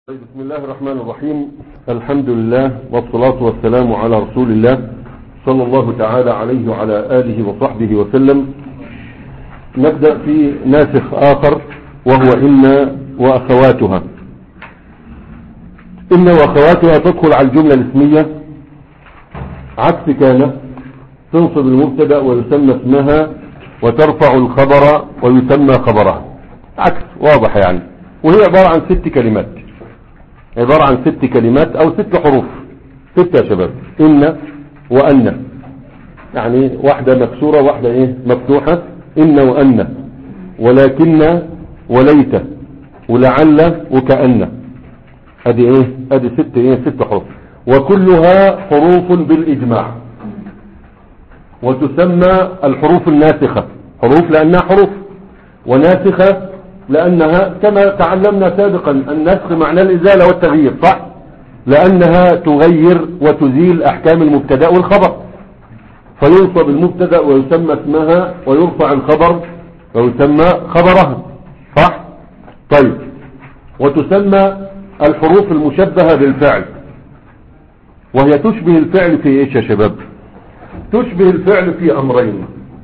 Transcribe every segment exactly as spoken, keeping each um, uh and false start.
بسم الله الرحمن الرحيم. الحمد لله والصلاة والسلام على رسول الله صلى الله تعالى عليه وعلى آله وصحبه وسلم. نبدأ في ناسخ آخر وهو إن وأخواتها. إن وأخواتها تدخل على الجملة الاسمية عكس كان، تنصب المبتدأ ويسمى اسمها وترفع الخبر ويسمى خبرها، عكس واضح يعني. وهي عبارة عن ست كلمات، عبارة عن ست كلمات او ست حروف، ست يا شباب. ان وان، يعني واحدة مكسورة واحدة ايه مفتوحة. ان وان ولكن وليت ولعل وكأن، ادي ايه ادي ست ايه ست حروف، وكلها حروف بالاجماع. وتسمى الحروف الناسخة، حروف لانها حروف، وناسخة لأنها كما تعلمنا سابقا النسخ معنى الإزالة والتغيير، صح؟ لأنها تغير وتزيل أحكام المبتدأ والخبر، فينصب المبتدأ ويسمى اسمها ويرفع الخبر ويسمى خبرها، صح؟ طيب، وتسمى الحروف المشبهة بالفعل، وهي تشبه الفعل في ايش يا شباب؟ تشبه الفعل في أمرين.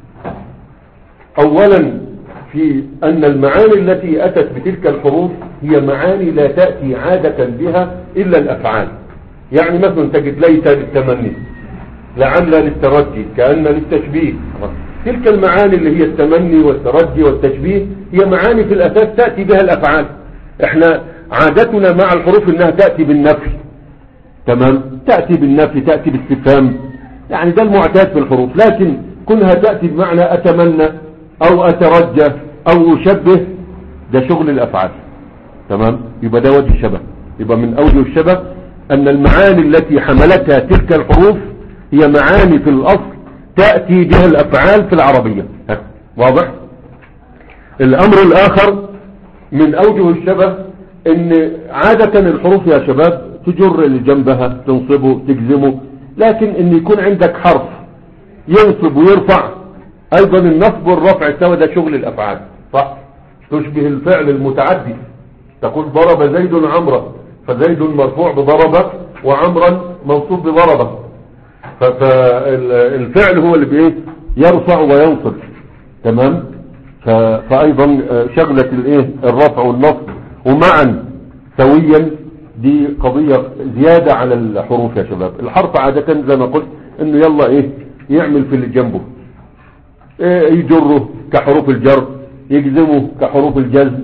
أولا في أن المعاني التي أتت بتلك الحروف هي معاني لا تأتي عادة بها إلا الأفعال. يعني مثلا تجد ليت للتمني، لعل للترجي، كأن للتشبيه. تلك المعاني اللي هي التمني والترجي والتشبيه هي معاني في الأساس تأتي بها الأفعال. احنا عادتنا مع الحروف انها تأتي بالنفي، تمام؟ تأتي بالنفي، تأتي باستفهام، يعني ده المعتاد في الحروف. لكن كونها تأتي بمعنى أتمنى او اترجى او اشبه، ده شغل الافعال، تمام؟ يبقى ده وجه الشبه. يبقى من اوجه الشبه ان المعاني التي حملتها تلك الحروف هي معاني في الاصل تأتي بها الافعال في العربية. واضح؟ الامر الاخر من اوجه الشبه ان عادة الحروف يا شباب تجر اللي جنبها، تنصبه، تجزمه. لكن ان يكون عندك حرف ينصب ويرفع، ايضا النصب والرفع سوا، ده شغل الافعال، صح؟ تشبه الفعل المتعدي، تقول ضرب زيد عمرا، فزيد مرفوع بضربه وعمرا منصوب بضربه، فالفعل هو اللي بايه يرفع وينصب، تمام؟ فايضا شغلة الايه الرفع والنصب ومعا سويا، دي قضية زيادة على الحروف يا شباب. الحرف عادة زي ما قلت انه يلا ايه يعمل في اللي جنبه، يجره كحروف الجر، يجزمه كحروف الجزم،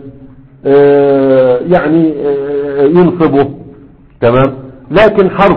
يعني ينصبه، تمام؟ لكن حرف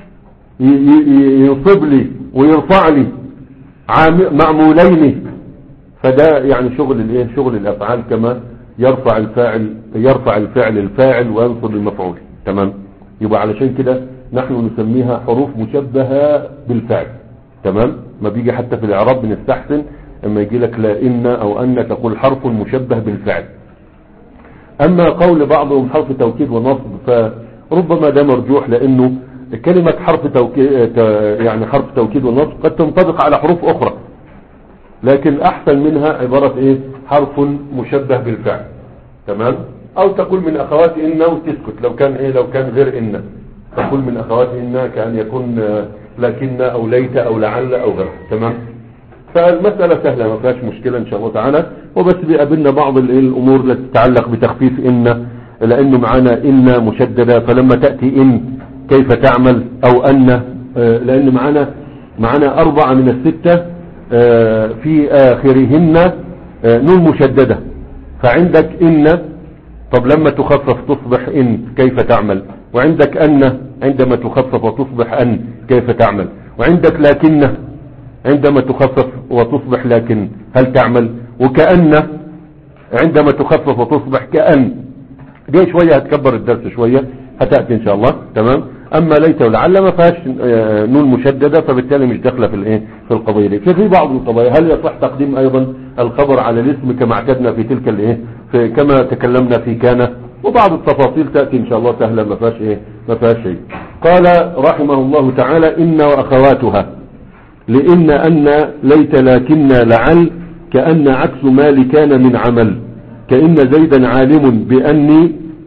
ينصب لي ويرفع لي معمولين، فده يعني شغل الايه شغل الافعال، كما يرفع الفاعل يرفع الفعل الفاعل وينصب المفعول، تمام؟ يبقى علشان كده نحن نسميها حروف مشبهة بالفعل، تمام؟ ما بيجي حتى في الاعراب بنستحسن اما يجي لك لا ان او ان تقول حرف مشبه بالفعل. اما قول بعضهم حرف توكيد ونصب فربما ده مرجوح، لانه كلمة حرف توكيد يعني حرف توكيد ونصب قد تنطبق على حروف اخرى، لكن احسن منها عبارة ايه حرف مشبه بالفعل، تمام؟ او تقول من اخوات ان وتسكت، لو كان ايه لو كان غير ان تقول من اخوات ان كان يكون لكن او ليت او لعل او غير، تمام؟ فالمسألة سهلة ما فيهاش مشكلة ان شاء الله تعالى. وبس بيقابلنا بعض الامور التي تتعلق بتخفيف ان، لانه معانا ان مشددة، فلما تأتي ان كيف تعمل، او ان لان معانا معانا اربعة من الستة في اخرهن نون مشددة، فعندك ان، طب لما تخفف تصبح ان كيف تعمل؟ وعندك ان عندما تخفف وتصبح ان كيف تعمل؟ وعندك لكن عندما تخفف وتصبح لكن هل تعمل؟ وكأن عندما تخفف وتصبح كأن. دي شوية هتكبر الدرس شوية، هتأتي ان شاء الله، تمام؟ اما ليت ولعل ما فيهاش نون مشددة، فبالتالي مش داخله في الايه في القضية دي. في بعض القضايا هل يصح تقديم ايضا الخبر على الاسم كما اعتدنا في تلك الايه في كما تكلمنا في كان، وبعض التفاصيل تأتي ان شاء الله سهلة ما فيهاش ايه ما فيهاش شيء. قال رحمه الله تعالى ان واخواتها، لإن أن ليت لكن لعل كأن عكس ما لكان من عمل، كأن زيدا عالم بأني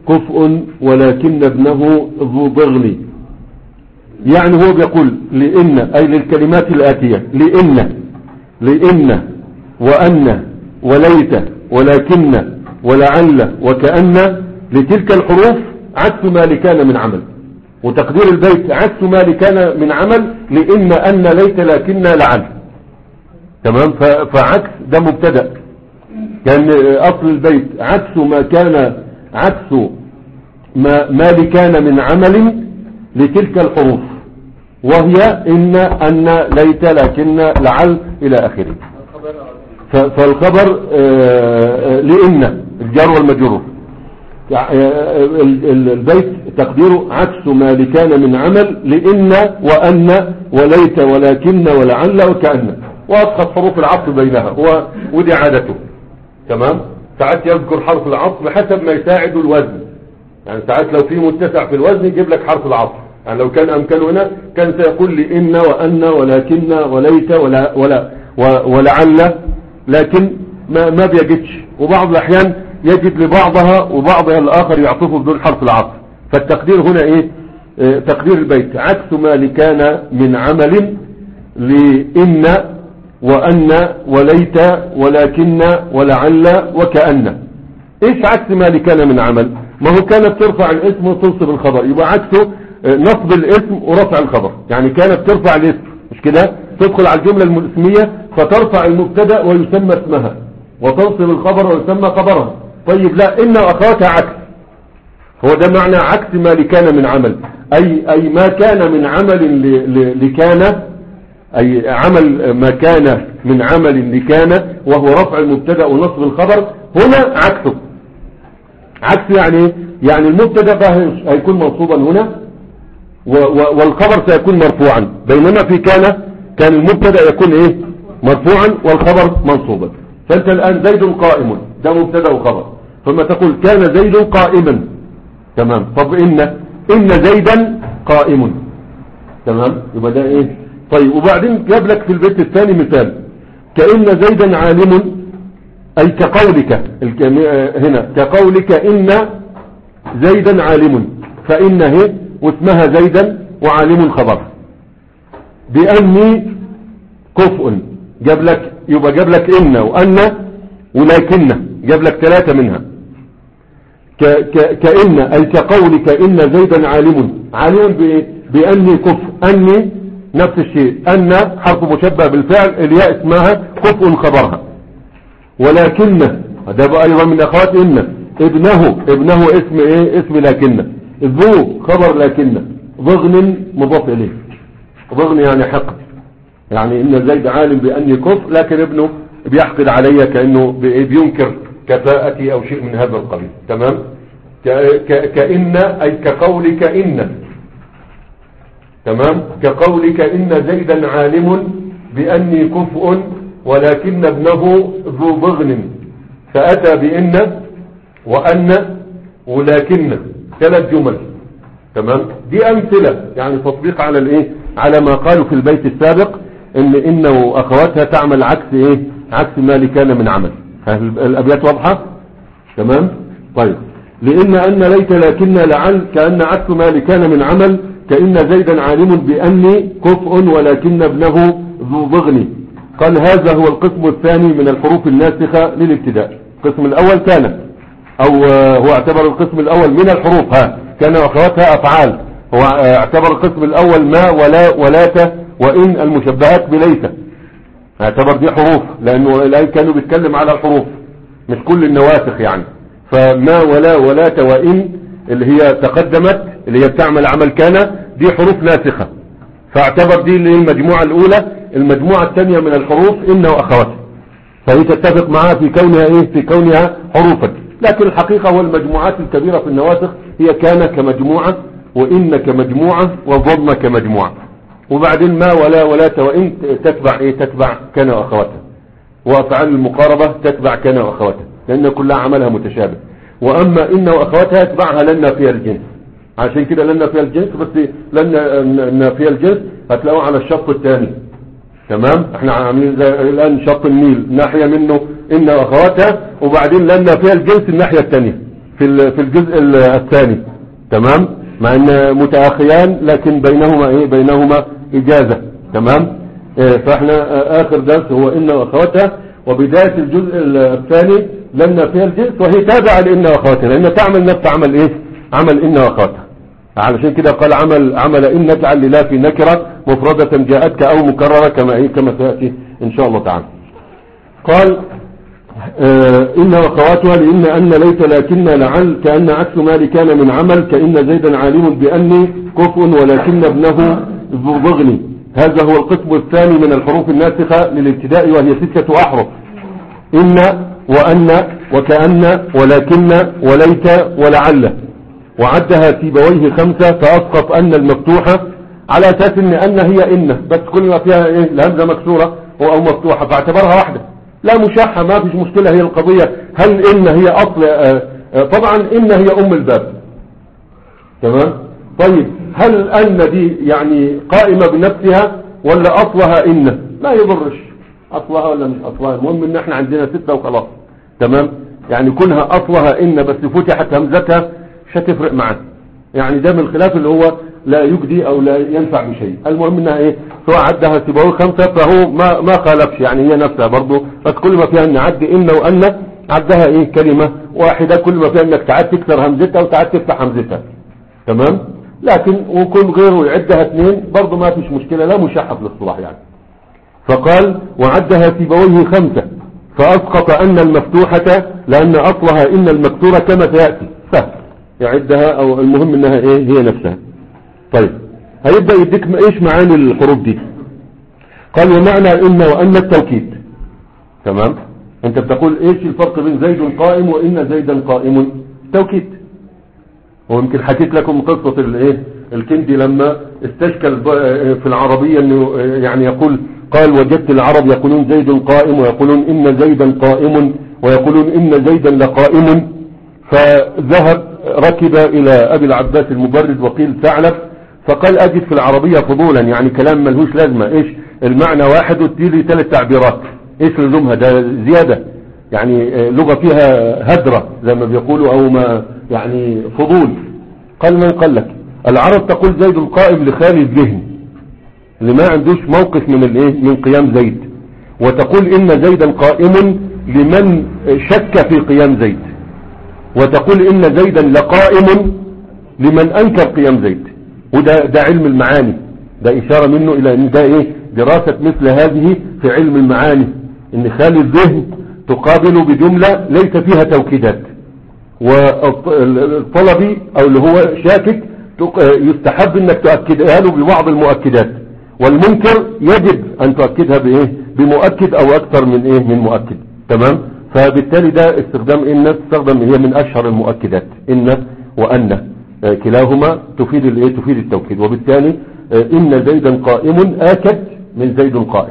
كفء ولكن ابنه ذو ضغن. يعني هو بيقول لإن أي للكلمات الآتية لإن لإن وأن وليت ولكن ولعل وكأن لتلك الحروف عكس ما لكان من عمل. وتقدير البيت عكس ما لكان من عمل لإن أن ليت لكن لعل. تمام. فعكس ده مبتدأ كان أصل البيت عكس ما كان عكس ما, ما لكان من عمل لتلك الحروف وهي إن أن ليت لكن لعل إلى آخره. فالخبر لإن الجار والمجرور البيت تقديره عكس ما لكان من عمل لإن وأن وليت ولكن ولعل وكأن وأسقط حروف العطف بينها هو ودي عادته. تمام. ساعات يذكر حرف العطف بحسب ما يساعد الوزن. يعني ساعات لو في متسع في الوزن يجيب لك حرف العطف. يعني لو كان أمكانه هنا كان سيقول لي إن وأن ولكن وليت ولا ولا ولعل لكن ما ما بيجدش. وبعض الأحيان يجد لبعضها وبعضها الآخر يعطفه بدون حرف العطف. فالتقدير هنا إيه اه تقدير البيت عكس ما لكان من عمل لإن وأن وليت ولكن ولعل وكأن. إيش عكس ما لكان من عمل؟ ما هو كانت ترفع الاسم وتنصب الخبر يبقى عكسه نصب الاسم ورفع الخبر. يعني كانت ترفع الاسم مش كده تدخل على الجملة الاسمية فترفع المبتدا ويسمى اسمها وتنصب الخبر ويسمى خبرها. طيب لا إن وأخواتها عكس. هو ده معنى عكس ما لكان من عمل أي, أي ما كان من عمل لكان أي عمل ما كان من عمل لكان وهو رفع المبتدا ونصب الخبر هنا عكسه. عكس يعني يعني المبتدا هيكون منصوبا هنا والخبر سيكون مرفوعا بينما في كان كان المبتدا يكون ايه مرفوعا والخبر منصوبا. فانت الان زيد قائم ده مبتدا وخبر ثم تقول كان زيد قائما. تمام. طب ان ان زيدا قائم. تمام. يبقى ده ايه. طيب وبعدين جاب لك في البيت الثاني مثال كأن زيدا عالم أي كقولك هنا كقولك إن زيدا عالم فإن هي واسمها زيدا وعالم خبر بأني كفء جاب لك يبقى جاب لك إن وأن ولكن جاب لك ثلاثة منها كإن أي كقولك إن زيدا عالم عالم بأني كفء أني نفس الشيء أن حرف مشبه بالفعل الياء اسمها كفء خبرها ولكن ده بقى أيضا من أخوات إن ابنه ابنه اسم إيه اسم لكن ذو خبر لكن ضغن مضاف إليه ضغن يعني حقد يعني إن زيد عالم بأني كفء لكن ابنه بيحقد علي كأنه بينكر كفاءتي أو شيء من هذا القبيل. تمام. كإن أي كقولك إن. تمام. كقولك إن زيدا عالم بأني كفء ولكن ابنه ذو ضغن فأتى بإن وأن ولكن ثلاث جمل. تمام. دي أمثلة يعني تطبيق على الإيه على ما قالوا في البيت السابق إن إن وأخواتها تعمل عكس إيه عكس ما لكان من عمل. الأبيات واضحة. تمام. طيب لإن أن ليت لكن لعل كأن عكس ما لكان من عمل كأن زيدا عالم بأني كفء ولكن ابنه ذو ضغن. قال هذا هو القسم الثاني من الحروف الناسخة للابتداء. القسم الأول كان أو هو اعتبر القسم الأول من الحروف ها كان وأخواتها أفعال. هو اعتبر القسم الأول ما ولا ولات وإن المشبهات بليس اعتبر دي حروف لأنه الآن كانوا بيتكلم على الحروف مش كل النواسخ يعني. فما ولا ولات وإن اللي هي تقدمت اللي هي بتعمل عمل كان دي حروف ناسخة فاعتبر دي اللي هي المجموعة الأولى. المجموعة الثانية من الحروف إن وأخواتها فهي تتفق معها في كونها إيه في كونها حروفا. لكن الحقيقة هو المجموعات الكبيرة في النواسخ هي كان كمجموعة وإن كمجموعة وضم كمجموعة وبعدين ما ولا ولات وإن تتبع إيه تتبع كان وأخواتها وأفعال المقاربة تتبع كان وأخواتها لأن كلها عملها متشابه. وأما إن وأخواتها يتبعها لنا فيها الجنس عشان كده لنا فيها الجنس بس لنا فيها الجنس هتلاقوه على الشط الثاني. تمام. احنا عاملين الآن شط النيل ناحية منه إن وأخواتها وبعدين لنا فيها الجنس الناحية الثانية في في الجزء الثاني. تمام، مع ان متأخيان لكن بينهما ايه بينهما اجازة. تمام. إيه فاحنا اخر درس هو ان واخواتها، وبداية الجزء الثاني لنا فيها الجنس، وهي تابعة لان واخواتها، لان تعمل نفس عمل ايه عمل ان واخواتها. علشان كده قال عمل عمل ان نجعل لله في نكرة مفردة جاءتك او مكررة كما ايه كما سيأتي ان شاء الله تعالى. قال آه إن وخواتها لإن أن ليس لكن لعل كأن عكس ما كان من عمل كإن زيدا عالم بأني كفء ولكن ابنه ذو ضغني. هذا هو القسم الثاني من الحروف الناسخة للابتداء، وهي ستة أحرف: إن وأن وكأن ولكن وليت ولعل. وعدها سيبويه خمسة، فأسقط أن المفتوحة على أساس أن أن هي إن، بس كل ما فيها إيه الهمزة مكسورة أو مفتوحة فاعتبرها واحدة، لا مشاحة، ما فيش مشكلة. هي القضية هل إن هي أصل آآ آآ طبعا إن هي أم الباب. تمام. طيب هل أن دي يعني قائمة بنفسها ولا أصلها إن؟ ما يضرش أصلها ولا مش أصلها، المهم إن احنا عندنا ستة وخلاص. تمام. يعني كونها أصلها إن بس فتحت همزتها مش هتفرق معاه، يعني ده من الخلاف اللي هو لا يجدي أو لا ينفع بشيء. المهم إنها إيه سواء عدها سيبويه خمسة فهو ما ما خالفش، يعني هي نفسها برضه، بس كل ما فيها إن عد إن وأن عدها إيه كلمة واحدة، كل ما فيها إنك تعاد تكسر همزتها وتعاد تفتح همزتها. تمام. لكن وكل غيره يعدها اثنين برضه ما فيش مشكلة، لا مشحة في الاصطلاح يعني. فقال وعدها سيبويه خمسة، فأسقط أن المفتوحة لأن أصلها إن المكسورة كما سيأتي، سهل يعدها، أو المهم إنها إيه هي نفسها. طيب هيبدأ يديك إيش معاني الحروف دي. قال ومعنى إن وأن التوكيد. تمام. أنت بتقول إيش الفرق بين زيد قائم وإن زيدا قائم؟ توكيد. ويمكن حكيت لكم قصة الايه الكندي لما استشكل في العربية انه يعني يقول قال وجدت العرب يقولون زيد قائم ويقولون ان زيدا قائم ويقولون ان زيدا لقائم، فذهب ركب الى ابي العباس المبرد وقيل ثعلب، فقال اجد في العربية فضولا، يعني كلام ملهوش لازمة، ايش المعنى واحد وتجيلي ثلاث تعبيرات، ايش لزومها ده زيادة، يعني لغة فيها هدرة زي ما بيقولوا او ما يعني فضول. قال من قال لك العرب تقول زيد القائم لخالي الذهن اللي ما عندوش موقف من الايه من قيام زيد، وتقول ان زيدا قائم لمن شك في قيام زيد، وتقول ان زيدا لقائم لمن انكر قيام زيد. وده ده علم المعاني، ده اشارة منه الى ان ده ايه دراسة مثل هذه في علم المعاني، ان خالي الذهن تقابل بجملة ليس فيها توكيدات، والطلبي او اللي هو شاكك يستحب انك تؤكدها له ببعض المؤكدات، والمنكر يجب ان تؤكدها بايه بمؤكد او اكثر من ايه من مؤكد. تمام. فبالتالي ده استخدام ان تستخدم، هي من اشهر المؤكدات ان وان كلاهما تفيد الايه تفيد التوكيد، وبالتالي ان زيدا قائم اكد من زيد قائم.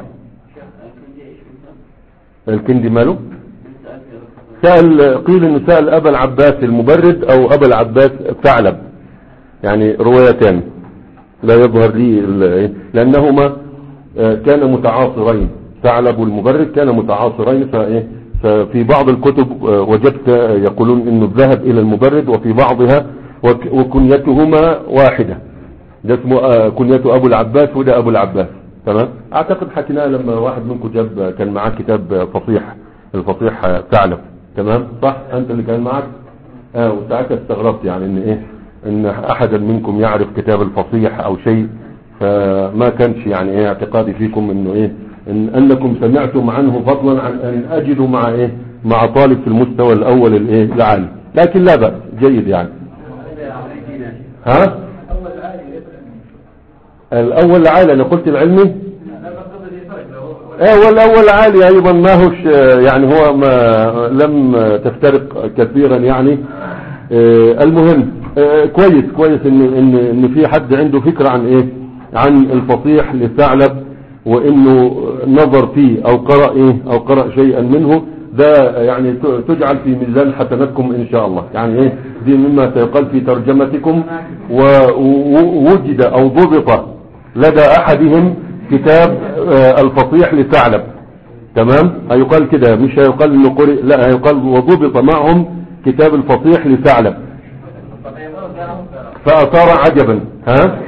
الكندي ماله سأل، قيل انه سأل ابا العباس المبرد او ابا العباس ثعلب، يعني روايتان لا يظهر لي لانهما كان متعاصرين، ثعلب والمبرد كان متعاصرين، فايه ففي بعض الكتب وجدت يقولون انه ذهب الى المبرد، وفي بعضها وكنيتهما واحدة، ده اسمه كنيته ابو العباس وده ابو العباس. تمام. اعتقد حكيناه لما واحد منكم جاب كان معاه كتاب فصيح، الفصيح ثعلب. تمام صح، انت اللي كان معك. اه وساعتها استغربت يعني ان ايه ان احدا منكم يعرف كتاب الفصيح او شيء، فما كانش يعني ايه اعتقادي فيكم انه ايه ان انكم سمعتم عنه فضلا عن ان اجدوا مع ايه مع طالب في المستوى الاول الايه العالي، لكن لا بأس جيد يعني. ها الاول العالي انا قلت العلمي ايه، والاول عالي ايضا ما هوش يعني هو ما لم تفترق كثيرا يعني. اه المهم اه كويس كويس ان ان ان في حد عنده فكرة عن ايه عن الفصيح لثعلب، وانه نظر فيه او قرأ ايه او قرأ شيئا منه، ده يعني تجعل في ميزان حسناتكم ان شاء الله، يعني ايه دي مما سيقال في ترجمتكم. ووجد او ضبط لدى احدهم كتاب الفصيح لثعلب. تمام. هيقال كده مش هيقال انه قرئ، لا هيقال وضبط معهم كتاب الفصيح لثعلب فأثار عجبا. ها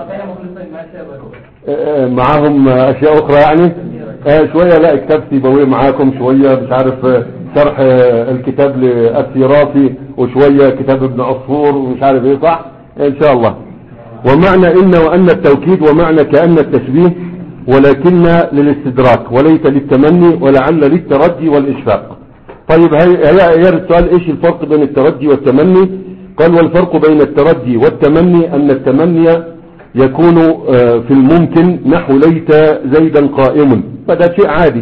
معاهم اشياء اخرى يعني آه شوية لا كتاب سيبويه معاكم شوية مش عارف شرح الكتاب للسيرافي وشوية كتاب ابن عصفور ومش عارف ايه صح ان شاء الله. ومعنى ان وان التوكيد ومعنى كأن التشبيه ولكن للاستدراك وليس للتمني ولعل للترجي والاشفاق. طيب هي يرد سؤال ايش الفرق بين الترجي والتمني؟ قال والفرق بين الترجي والتمني ان التمني يكون في الممكن نحو ليت زيدا قائم فده شيء عادي،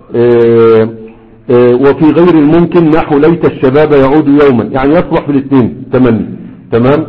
وفي غير الممكن نحو ليت الشباب يعود يوما يعني يصلح في الاثنين تمني. تمام.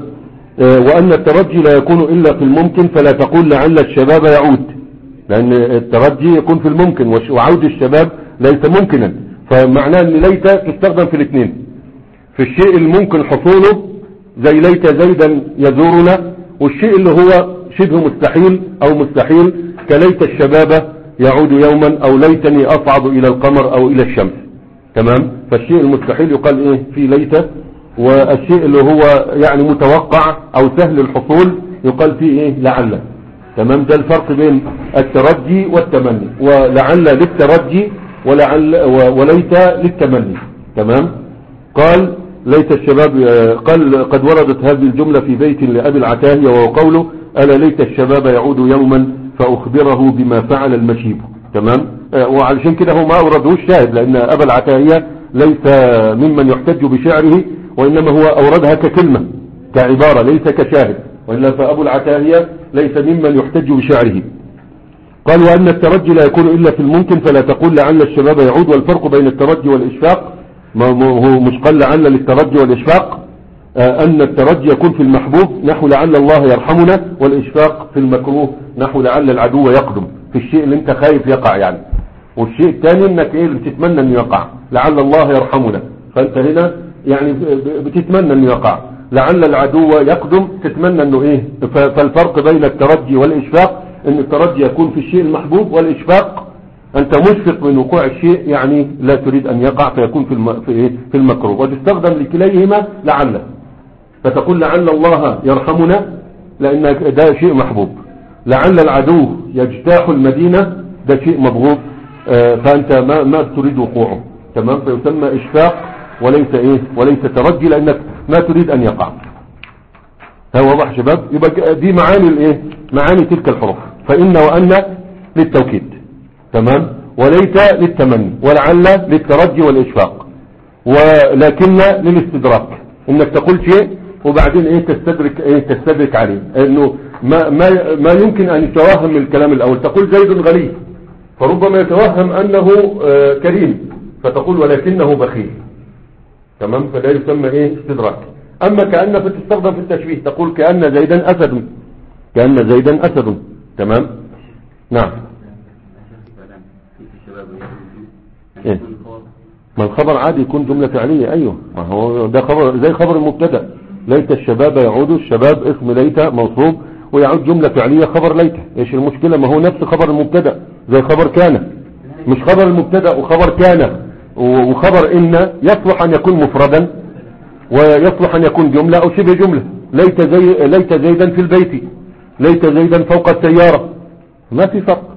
وأن الترجي لا يكون إلا في الممكن فلا تقول لعل الشباب يعود لأن الترجي يكون في الممكن وعود الشباب ليس ممكنا فمعناه أن ليت تستخدم في الاثنين في الشيء الممكن حصوله زي ليت زيدا يزورنا والشيء اللي هو شبه مستحيل او مستحيل كليت الشباب يعود يوما او ليتني اصعد الى القمر او الى الشمس. تمام. فالشيء المستحيل يقال ايه في ليت والشيء اللي هو يعني متوقع او سهل الحصول يقال فيه ايه لعل. تمام. ده الفرق بين الترجي والتمني ولعل للترجي ولعل وليت للتمني. تمام. قال ليت الشباب قال قد وردت هذه الجملة في بيت لأبي العتاهية وهو قوله ألا ليت الشباب يعود يوما فأخبره بما فعل المشيب. تمام. وعلشان كده هو ما أوردهوش شاهد لأن أبا العتاهية ليس ممن يحتج بشعره وإنما هو أوردها ككلمة كعبارة ليس كشاهد وإلا فأبو العتاهية ليس ممن يحتج بشعره. قال وأن الترجي لا يكون إلا في الممكن فلا تقول لعل الشباب يعود. والفرق بين الترجي والإشفاق ما هو مش قال لعل للترجي والإشفاق آه أن الترجي يكون في المحبوب نحو لعل الله يرحمنا والإشفاق في المكروه نحو لعل العدو يقدم في الشيء اللي انت خايف يقع يعني. والشيء الثاني انك ايه بتتمنى انه يقع لعل الله يرحمنا فانت هنا يعني بتتمنى انه يقع لعل العدو يقدم تتمنى انه ايه. فالفرق بين الترجي والإشفاق ان الترجي يكون في الشيء المحبوب والإشفاق أنت مشفق من وقوع الشيء يعني لا تريد أن يقع فيكون في الم... في, إيه؟ في المكروه وتستخدم لكليهما لعل فتقول لعل الله يرحمنا لأن ده شيء محبوب لعل العدو يجتاح المدينة ده شيء مبغوض آه فأنت ما, ما تريد وقوعه. تمام. فيسمى إشفاق وليس إيه وليس ترجي لأنك ما تريد أن يقع. ها واضح شباب؟ يبقى دي معاني الإيه معاني تلك الحروف فإن وأن للتوكيد. تمام. وليت للتمني ولعل للترجي والإشفاق ولكن للاستدراك انك تقول شيء وبعدين ايه تستدرك ايه تستدرك عليه انه ما, ما, ما يمكن ان يتوهم من الكلام الاول. تقول زيد غني فربما يتوهم انه آه كريم فتقول ولكنه بخيل. تمام. فده يسمى ايه استدراك. اما كأن فتستخدم في التشبيه تقول كأن زيدا اسد كأن زيدا اسد. تمام. نعم. إيه؟ ما الخبر عادي يكون جملة فعلية. ايوه ما هو ده خبر زي خبر المبتدا ليت الشباب يعود الشباب اسم ليت موصوب ويعود جملة فعلية خبر ليت. ايش المشكلة؟ ما هو نفس خبر المبتدا زي خبر كان مش خبر المبتدا وخبر كان وخبر ان يصلح ان يكون مفردا ويصلح ان يكون جملة او شبه جملة. ليت زي ليت زيدا في البيت ليت زيدا فوق السيارة ما في فرق.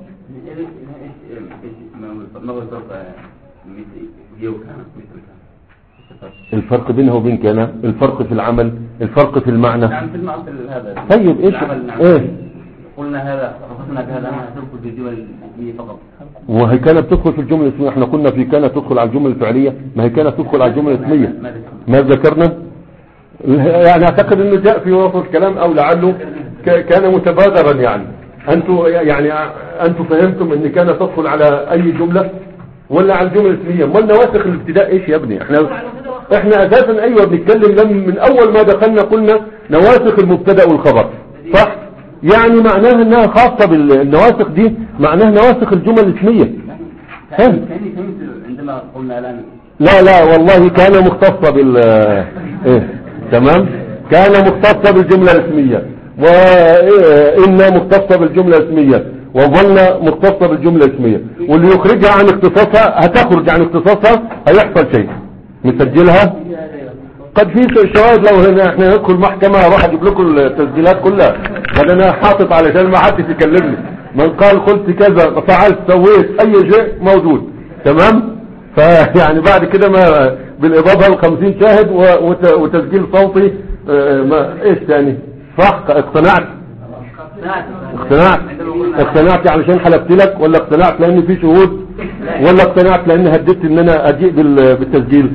الفرق بينه وبين كان الفرق في العمل الفرق في المعنى يعني في المعنى هذا. طيب ايش ايه قلنا هذا رفضنا بهذا ما تدخل في الجمل الاسمية فقط وهي كانت تدخل في الجمل الاسمية. احنا كنا في كانت تدخل على الجمل الفعلية ما هي كانت تدخل على الجمل الاسمية ما ذكرنا يعني اعتقد انه جاء في وسط الكلام او لعله كان متبادرا يعني انتوا يعني انتوا فهمتم ان كانت تدخل على اي جملة ولا على الجمل الاسمية. امال نواسخ الابتداء ايش يا ابني؟ احنا احنا اساسا ايوه بنتكلم لم من اول ما دخلنا قلنا نواسخ المبتدا والخبر صح. يعني معناها انها خاصة بالنواسخ دي معناها نواسخ الجمل الاسمية. كاني فهمت عندما قلنا الان لا لا والله كان مختصة بال ايه تمام كان مختصة بالجملة الاسمية وإن مختصة بالجملة الاسمية وظن مختصة بالجملة الاسمية واللي يخرجها عن اختصاصها هتخرج عن اختصاصها هيحصل شيء. مسجلها قد في شواهد. لو هنا احنا ندخل محكمة اروح اجيب لكم التسجيلات كلها، قد انا حاطط علشان ما حدش يكلمني، من قال قلت كذا فعلت سويت اي شيء موجود. تمام. فيعني بعد كده ما بالاضافة لخمسين شاهد وتسجيل صوتي ما ايش تاني؟ صح. اقتنعت اقتنعت اقتنعت علشان حلفت لك، ولا اقتنعت لان في شهود، ولا اقتنعت لان هددت ان انا اجيء بالتسجيل؟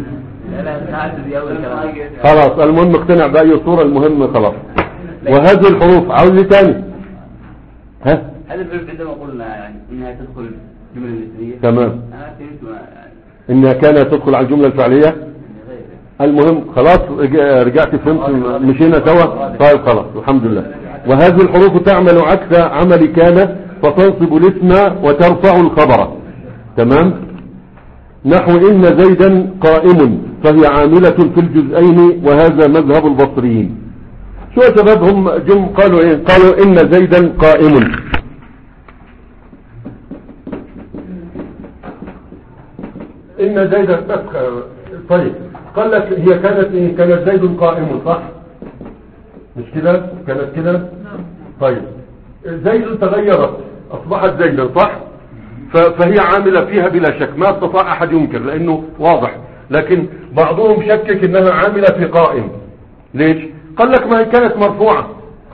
خلاص المهم اقتنع بأي صورة، المهم خلاص. وهذه الحروف عاوز لي تاني. ها هذا الحروف عندما قلنا يعني انها تدخل الجملة الاسمية. تمام. انا فهمت يعني انها كانت تدخل على الجملة الفعلية. المهم خلاص رجعت فهمت، مشينا سوا. طيب خلاص الحمد لله. وهذه الحروف تعمل عكس عمل كان، فتنصب الاسم وترفع الخبر. تمام. نحو إن زيدا قائم فهي عاملة في الجزئين، وهذا مذهب البصريين. شو يا شباب هم جم قالوا ايه؟ قالوا إن زيدا قائم. إن زيدا طيب قال لك هي كانت ايه؟ كانت زيد قائم صح؟ مش كده؟ كانت كده؟ طيب زيد تغيرت أصبحت زيدا صح؟ فهي عاملة فيها بلا شك، ما استطاع أحد ينكر لأنه واضح. لكن بعضهم شكك إنها عاملة في قائم. ليش؟ قال لك ما هي كانت مرفوعة.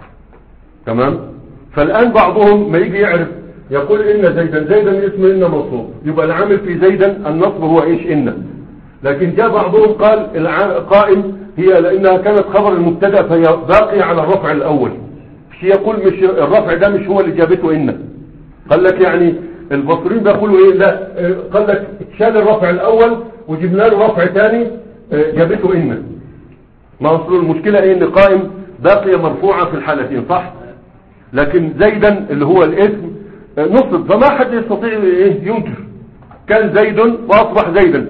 تمام. فالآن بعضهم ما يجي يعرف يقول إن زيدا، زيدا اسم إن منصوب، يبقى العامل في زيدا النصب هو إيش؟ إن. لكن جاء بعضهم قال القائم هي لأنها كانت خبر المبتدا فهي باقية على الرفع الأول. مش يقول مش الرفع ده مش هو اللي جابته إن. قال لك يعني البصريين بيقولوا ايه؟ لا قال لك شال الرفع الاول وجبنا له رفع ثاني جابته ان. ما اصل المشكلة ايه؟ ان قائم باقية مرفوعة في الحالتين صح، لكن زيدا اللي هو الاسم نصب، فما حد يستطيع ايه ينكر. كان زيد واصبح زيدا،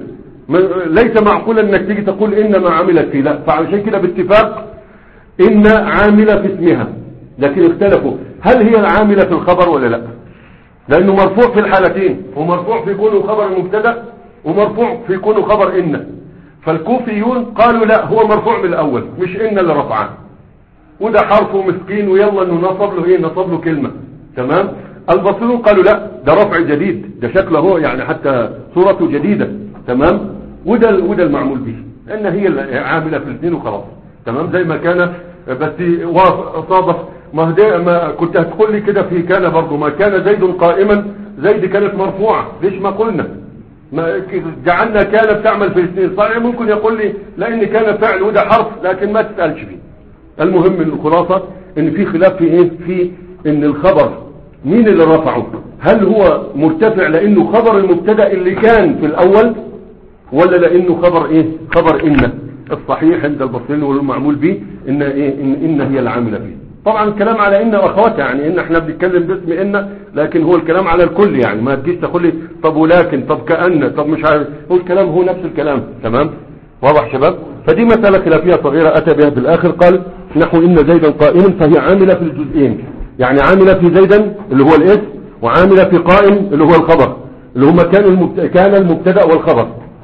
ليس معقولا انك تيجي تقول انما عملت فيه، لا. فعشان كده باتفاق ان عاملة في اسمها، لكن اختلفوا هل هي العاملة في الخبر ولا لا، لانه مرفوع في الحالتين، ومرفوع في كونه خبر المبتدا، ومرفوع في كونه خبر ان. فالكوفيون قالوا لا هو مرفوع من الاول مش ان اللي رفعه، وده حرفه مسكين ويلا انه نصب له ايه؟ نصب له كلمة. تمام. البصريون قالوا لا ده رفع جديد، ده شكله هو يعني حتى صورته جديدة. تمام. وده وده المعمول به، لان هي العاملة في الاثنين وخلاص. تمام. زي ما كان بس صادف ما, ما كنت هتقول لي كده في كان برضو ما كان زيد قائما، زيد كانت مرفوعة، ليش ما قلنا ما جعلنا كان بتعمل في الاثنين؟ صحيح ممكن يقول لي لان كان فعل وده حرف، لكن ما تسألش فيه. المهم ان الخلاصة ان في خلاف في ايه؟ في ان الخبر مين اللي رفعه؟ هل هو مرتفع لانه خبر المبتدا اللي كان في الاول، ولا لانه خبر ايه؟ خبر ان. الصحيح عند البصريين والمعمول به ان ايه؟ ان, إن هي العاملة فيه. طبعا الكلام على ان واخواتها، يعني ان احنا بنتكلم باسم ان، لكن هو الكلام على الكل، يعني ما تجيش تقول لي طب ولكن طب كأن طب مش عارف، هو الكلام هو نفس الكلام. تمام. واضح شباب؟ فدي مسألة خلافية صغيرة اتى بها بالاخر. قال نحو ان زيدا قائم فهي عاملة في الجزئين، يعني عاملة في زيدا اللي هو الاسم، وعاملة في قائم اللي هو الخبر، اللي هما كان المبت... كان المبتدا والخبر.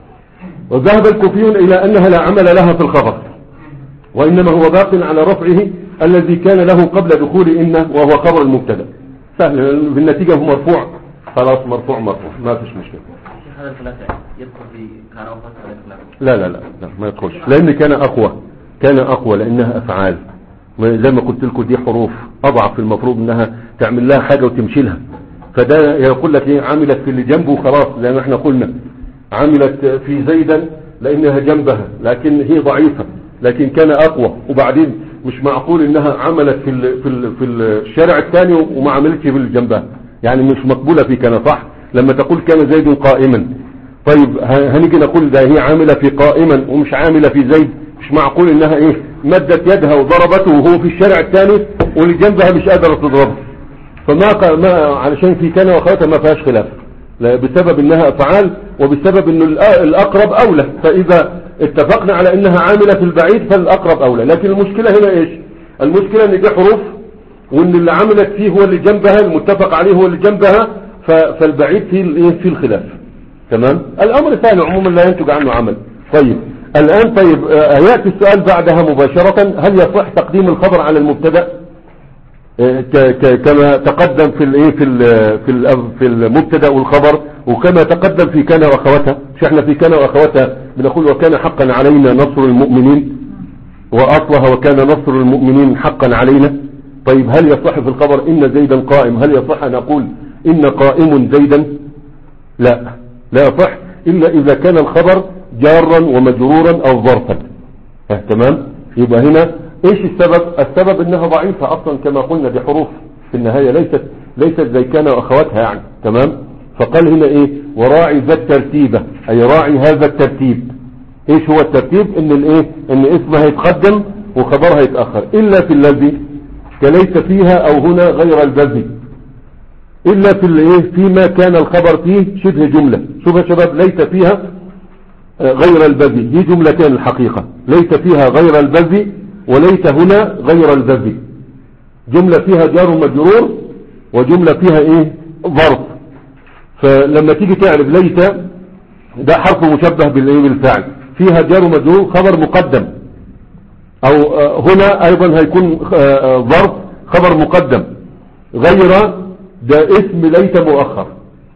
وذهب الكوفيون الى انها لا عمل لها في الخبر، وانما هو باق على رفعه الذي كان له قبل دخول إن وهو خبر المبتدا. سهل في النتيجة هو مرفوع، خلاص مرفوع مرفوع ما فيش مشكلة. هذا الخلاف يدخل في كان أقوى الخلاف؟ لا لا لا لا ما يدخلش، لأن كان أقوى، كان أقوى لأنها أفعال، زي ما قلت لكم دي حروف أضعف، المفروض أنها تعمل لها حاجة وتمشي لها. فده يقول لك إيه؟ عملت في اللي جنبه وخلاص، زي ما احنا قلنا عملت في زيدا لأنها جنبها، لكن هي ضعيفة، لكن كان أقوى. وبعدين مش معقول انها عملت في ال في ال في الشارع الثاني وما عملتش في الجنبها، يعني مش مقبولة في كان صح. لما تقول كان زيد قائما، طيب هنيجي نقول ده هي عاملة في قائما ومش عاملة في زيد، مش معقول انها ايه مدت يدها وضربته وهو في الشارع الثاني واللي جنبها مش قادرة تضربه. فما ما علشان في كان واخواتها ما فيهاش خلاف، بسبب انها افعال وبسبب انه الاقرب اولى. فاذا اتفقنا على انها عاملة في البعيد فالاقرب اولى. لكن المشكلة هنا ايش؟ المشكلة ان دي حروف، وان اللي عملت فيه هو اللي جنبها، المتفق عليه هو اللي جنبها، فالبعيد فيه في الخلاف. تمام. الامر الثاني عموما لا ينتج عنه عمل. طيب الآن طيب آه، يأتي السؤال بعدها مباشرة، هل يصح تقديم الخبر على المبتدأ آه، ك- ك- كما تقدم في الايه في ال في ال في المبتدأ والخبر، وكما تقدم في كان واخواتها؟ مش احنا في كان واخواتها بنقول وكان حقا علينا نصر المؤمنين، واصلها وكان نصر المؤمنين حقا علينا. طيب هل يصح في الخبر ان زيدا قائم، هل يصح ان اقول ان قائم زيدا؟ لا، لا يصح الا اذا كان الخبر جارا ومجرورا او ظرفا. اه تمام. يبقى هنا ايش السبب؟ السبب انها ضعيفة اصلا كما قلنا، دي حروف في النهاية ليست ليست زي كان واخواتها يعني. تمام. فقال هنا ايه؟ وراعي ذا الترتيبة، اي راعي هذا الترتيب. ايش هو الترتيب؟ ان الايه ان اسمها يتقدم وخبرها يتأخر، الا في الذي كليس فيها او هنا غير الذي، الا في الايه فيما كان الخبر فيه شبه جملة. شوف يا شباب، ليس فيها غير البذي، هي جملتين الحقيقة، ليس فيها غير البذي وليس هنا غير البذي. جملة فيها جار ومجرور وجملة فيها ايه ظرف. فلما تيجي تعرف ليس ده حرف مشبه بالايه بالفعل، فيها جار ومجرور خبر مقدم، او هنا ايضا هيكون ظرف خبر مقدم. غير ده اسم ليس مؤخر.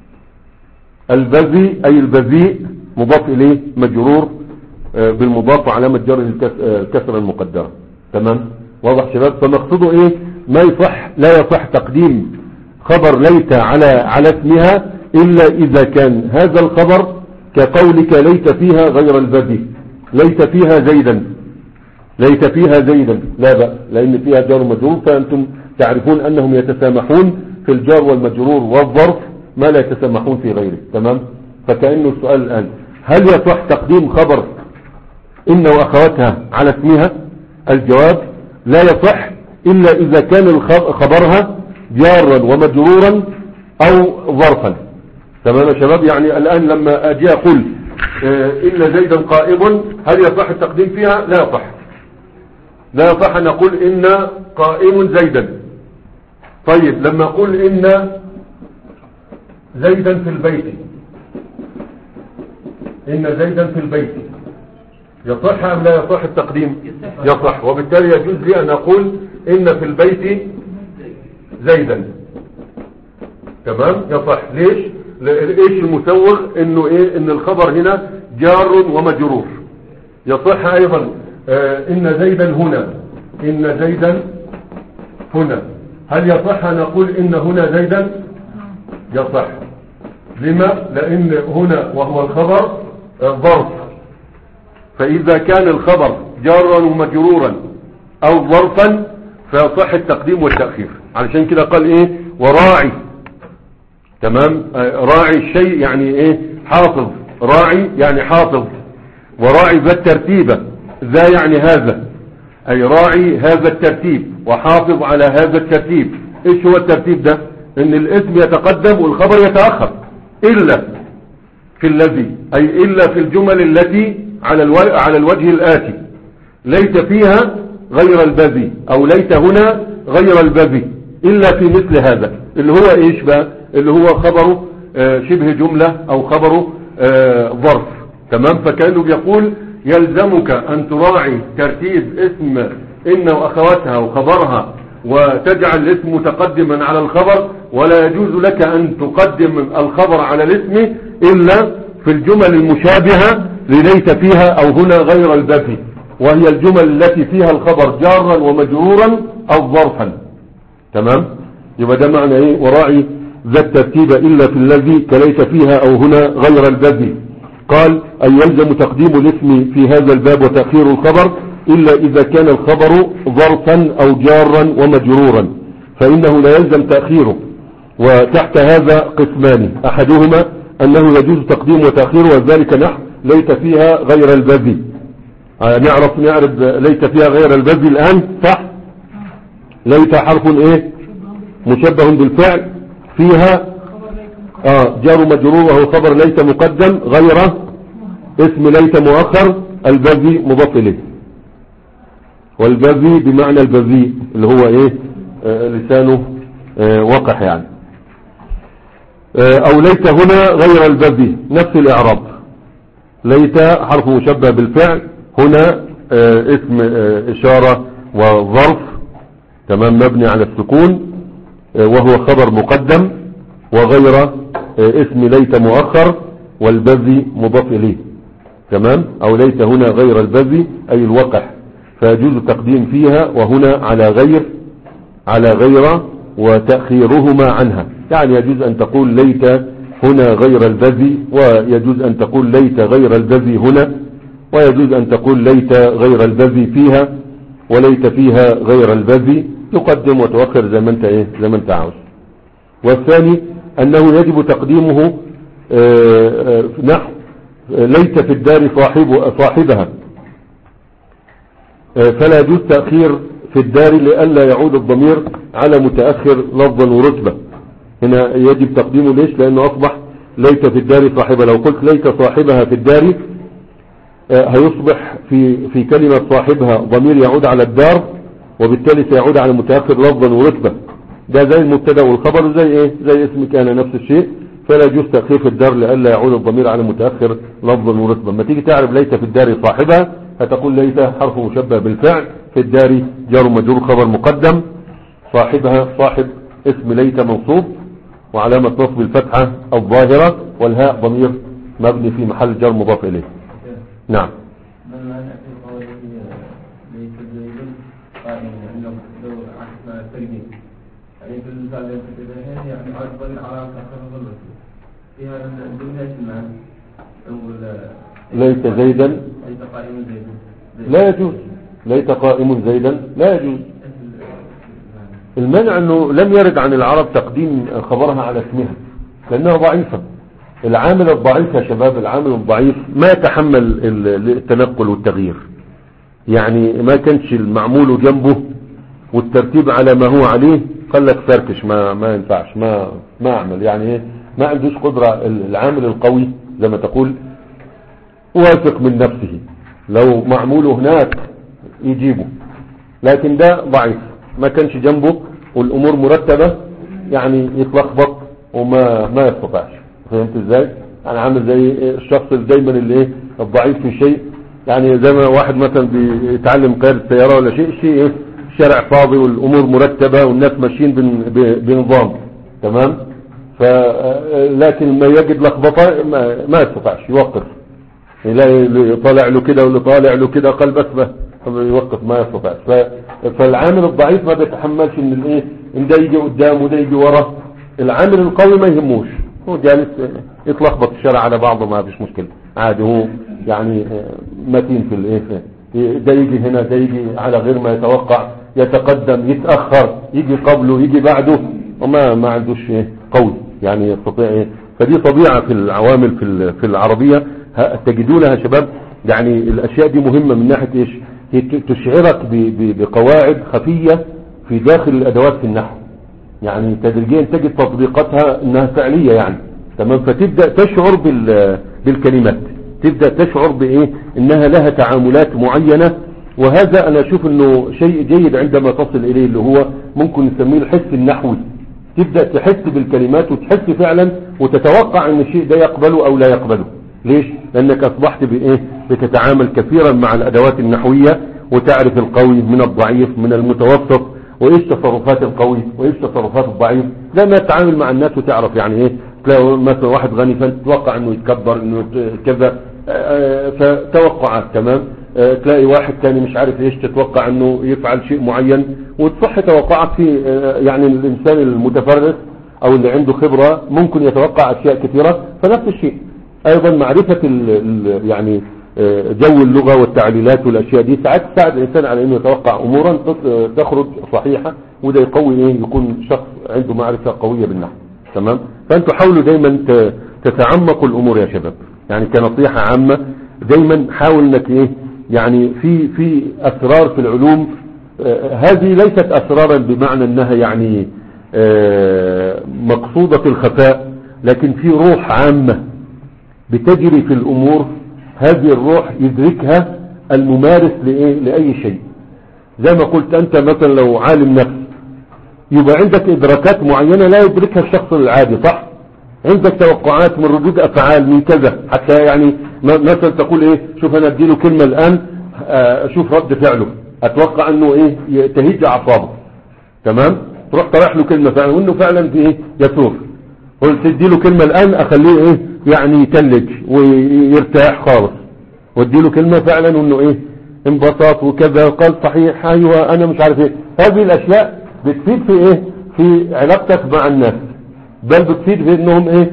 البذي اي البذيء مضاف اليه مجرور بالمضاف وعلامة جره الكسرة المقدرة. تمام. واضح شباب؟ فمقصده ايه؟ ما يصح لا يصح تقديم خبر ليت على على اسمها الا اذا كان هذا الخبر كقولك ليت فيها غير البذي، ليت فيها زيدا، ليت فيها زيدا لا بأس، لان فيها جار ومجرور، فانتم تعرفون انهم يتسامحون في الجار والمجرور والظرف ما لا يتسامحون في غيره. تمام. فكأنه السؤال الآن هل يصح تقديم خبر إن وأخواتها على اسمها؟ الجواب لا يصح إلا إذا كان خبرها جارا ومجرورا أو ظرفا. تمام يا شباب؟ يعني الآن لما أجي أقول إن زيدا قائم، هل يصح التقديم فيها؟ لا يصح. لا يصح أن أقول إن قائم زيدا. طيب لما أقول إن زيدا في البيت، إن زيدا في البيت، يصح أم لا يصح التقديم؟ يصح. وبالتالي يجوز لي أن أقول إن في البيت زيدا. تمام. يصح. ليش؟ ليش المسوغ إنه إيه؟ إن الخبر هنا جار ومجرور. يصح أيضا آه إن زيدا هنا، إن زيدا هنا، هل يصح أن أقول إن هنا زيدا؟ يصح. لما؟ لأن هنا وهو الخبر ظرف، فإذا كان الخبر جارا ومجرورا أو ظرفا فيصح التقديم والتأخير. علشان كده قال إيه؟ وراعي. تمام. راعي الشيء يعني إيه؟ حافظ. راعي يعني حافظ. وراعي ذا الترتيبة، ذا يعني هذا، أي راعي هذا الترتيب وحافظ على هذا الترتيب. إيش هو الترتيب ده؟ إن الاسم يتقدم والخبر يتأخر، إلا في الذي، أي إلا في الجمل التي على على الوجه الآتي، ليس فيها غير البذي، أو ليس هنا غير البذي، إلا في مثل هذا اللي هو إيش بقى؟ اللي هو خبره آه شبه جملة أو خبره آه ظرف. تمام. فكأنه بيقول يلزمك أن تراعي ترتيب اسم إن وأخواتها وخبرها وتجعل الاسم متقدما على الخبر، ولا يجوز لك أن تقدم الخبر على الاسم إلا في الجمل المشابهة لليت فيها أو هنا غير البذي، وهي الجمل التي فيها الخبر جارا ومجرورا أو ظرفا. تمام. يبقى ده معنى ايه؟ وراعي ذا الترتيب إلا في الذي كليت فيها أو هنا غير البذي. قال أي يلزم تقديم الاسم في هذا الباب وتأخير الخبر إلا إذا كان الخبر ظرفا أو جارا ومجرورا، فإنه لا يلزم تأخيره. وتحت هذا قسمان، أحدهما أنه يجوز تقديم وتأخيره، وذلك نحو ليت فيها غير البذي. آه نعرف نعرف ليت فيها غير البذي الآن، صح؟ ليت حرف ايه؟ مشبه بالفعل، فيها آه جار مجرور وهو خبر ليت مقدم، غير اسم ليت مؤخر، البذي مضاف إليه. والبذي بمعنى البذي اللي هو ايه؟ آه لسانه آه وقح يعني. آه او ليت هنا غير البذي، نفس الاعراب. ليت حرف مشبه بالفعل، هنا اه اسم اه اشارة وظرف تمام مبني على السكون اه وهو خبر مقدم، وغير اه اسم ليت مؤخر، والبذي مضاف اليه تمام، او ليت هنا غير البذي اي الوقح، فيجوز تقديم فيها وهنا على غير على غير وتأخيرهما عنها. يعني يجوز ان تقول ليت هنا غير البذي، ويجوز ان تقول ليت غير البذي هنا، ويجوز ان تقول ليت غير البذي فيها، وليت فيها غير البذي، تقدم وتؤخر زي ما انت ايه زي ما انت عاوز. والثاني انه يجب تقديمه اه اه نحو ليت في الدار صاحب صاحبها، فلا يجوز تأخير في الدار لئلا يعود الضمير على متأخر لفظا ورتبة. هنا يجب تقديمه ليش؟ لأنه أصبح ليت في الدار صاحبها. لو قلت ليت صاحبها في الدار هيصبح في في كلمة صاحبها ضمير يعود على الدار، وبالتالي سيعود على متأخر لفظا ورتبة. ده زي المبتدا والخبر، زي ايه زي اسم كان نفس الشيء، فلا يجوز تأخير في الدار لئلا يعود الضمير على متأخر لفظا ورتبة. لما تيجي تعرف ليت في الدار صاحبها هتقول ليت حرف مشبه بالفعل، في الدار جار مجرور خبر مقدم، صاحبها صاحب اسم ليت منصوب وعلامة نصب الفتحة الظاهرة، والهاء ضمير مبني في محل جر مضاف إليه. نعم. ليت زيدا لا يجوز، ليت قائم زيدا لا يجوز. المنع انه لم يرد عن العرب تقديم خبرها على اسمها لانها ضعيفة. العامل الضعيف يا شباب، العامل الضعيف ما يتحمل التنقل والتغيير، يعني ما كانش المعمول جنبه والترتيب على ما هو عليه، قال لك فركش ما ما ينفعش، ما ما اعمل، يعني ايه ما عندوش قدرة. العامل القوي زي ما تقول واثق من نفسه، لو معموله هناك يجيبه، لكن ده ضعيف ما كانش جنبه والامور مرتبة، يعني يتلخبط وما ما يستطيعش. فهمت ازاي؟ انا عامل زي الشخص دايما اللي ايه الضعيف في شيء، يعني زي ما واحد مثلا بيتعلم قيادة سيارة ولا شيء شيء ايه الشارع فاضي والامور مرتبة والناس ماشيين بنظام تمام، ف لكن ما يجد لخبطة ما, ما يستطيعش يوقف، يلاقي طالع له كده واللي طالع له كده قال بس يوقف ما يستطيع. فالعامل الضعيف ما بيتحملش ان الايه ان ده يجي قدام وده يجي ورا. العامل القوي ما يهموش، هو جالس يتلخبط الشارع على بعضه ما فيش مشكله عادي، هو يعني متين في الايه ده يجي هنا ده يجي على غير ما يتوقع، يتقدم يتاخر يجي قبله يجي بعده، وما ما عندوش ايه قوي يعني يستطيع ايه. فدي طبيعه في العوامل في في العربيه تجدونها يا شباب. يعني الاشياء دي مهمة من ناحية ايش؟ هي تشعرك بقواعد خفية في داخل الادوات في النحو، يعني تدريجيا تجد تطبيقاتها انها فعلية يعني تمام، فتبدأ تشعر بالكلمات، تبدأ تشعر بايه انها لها تعاملات معينة. وهذا انا اشوف انه شيء جيد عندما تصل اليه، اللي هو ممكن نسميه الحس النحوي. تبدأ تحس بالكلمات وتحس فعلا وتتوقع ان الشيء ده يقبله او لا يقبله. ليش؟ لانك اصبحت بايه بتتعامل كثيرا مع الادوات النحوية، وتعرف القوي من الضعيف من المتوسط، وايش تصرفات القوي وايش تصرفات الضعيف. لما تتعامل مع الناس وتعرف يعني ايه، تلاقي مثلا واحد غني فانت تتوقع انه يتكبر انه كذا، فتوقعات تمام. تلاقي واحد تاني مش عارف ايش، تتوقع انه يفعل شيء معين، وتصح توقعات في يعني الانسان المتفرغ او اللي عنده خبرة ممكن يتوقع اشياء كثيرة. فنفس الشيء ايضا معرفة ال ال يعني جو اللغة والتعليلات والاشياء دي ساعات تساعد الانسان على انه يتوقع امورا تخرج صحيحة، وده يقوي ايه يكون شخص عنده معرفة قوية بالنحو تمام. فانتوا حاولوا دايما تتعمقوا الامور يا شباب، يعني كنصيحة عامة دايما حاول انك ايه يعني في في اسرار في العلوم. آه هذه ليست اسرارا بمعنى انها يعني آه مقصودة الخفاء، لكن في روح عامة بتجري في الامور، هذه الروح يدركها الممارس لإيه؟ لأي شيء. زي ما قلت انت مثلا لو عالم نفس يبقى عندك ادراكات معينة لا يدركها الشخص العادي، صح؟ عندك توقعات من ردود افعال من كذا، حتى يعني مثلا تقول ايه شوف انا اديله كلمة الان اشوف رد فعله اتوقع انه ايه تهيج اعصابه تمام تروح طرح له كلمة فعلا وانه فعلا في ايه يثور قلت تديله كلمة الان اخليه ايه يعني يتلج ويرتاح خالص واديله كلمة فعلا وانه ايه انبساط وكذا قال صحيح ايوه انا مش عارف ايه. هذه الاشياء بتفيد في ايه في علاقتك مع الناس بل بتفيد في انهم ايه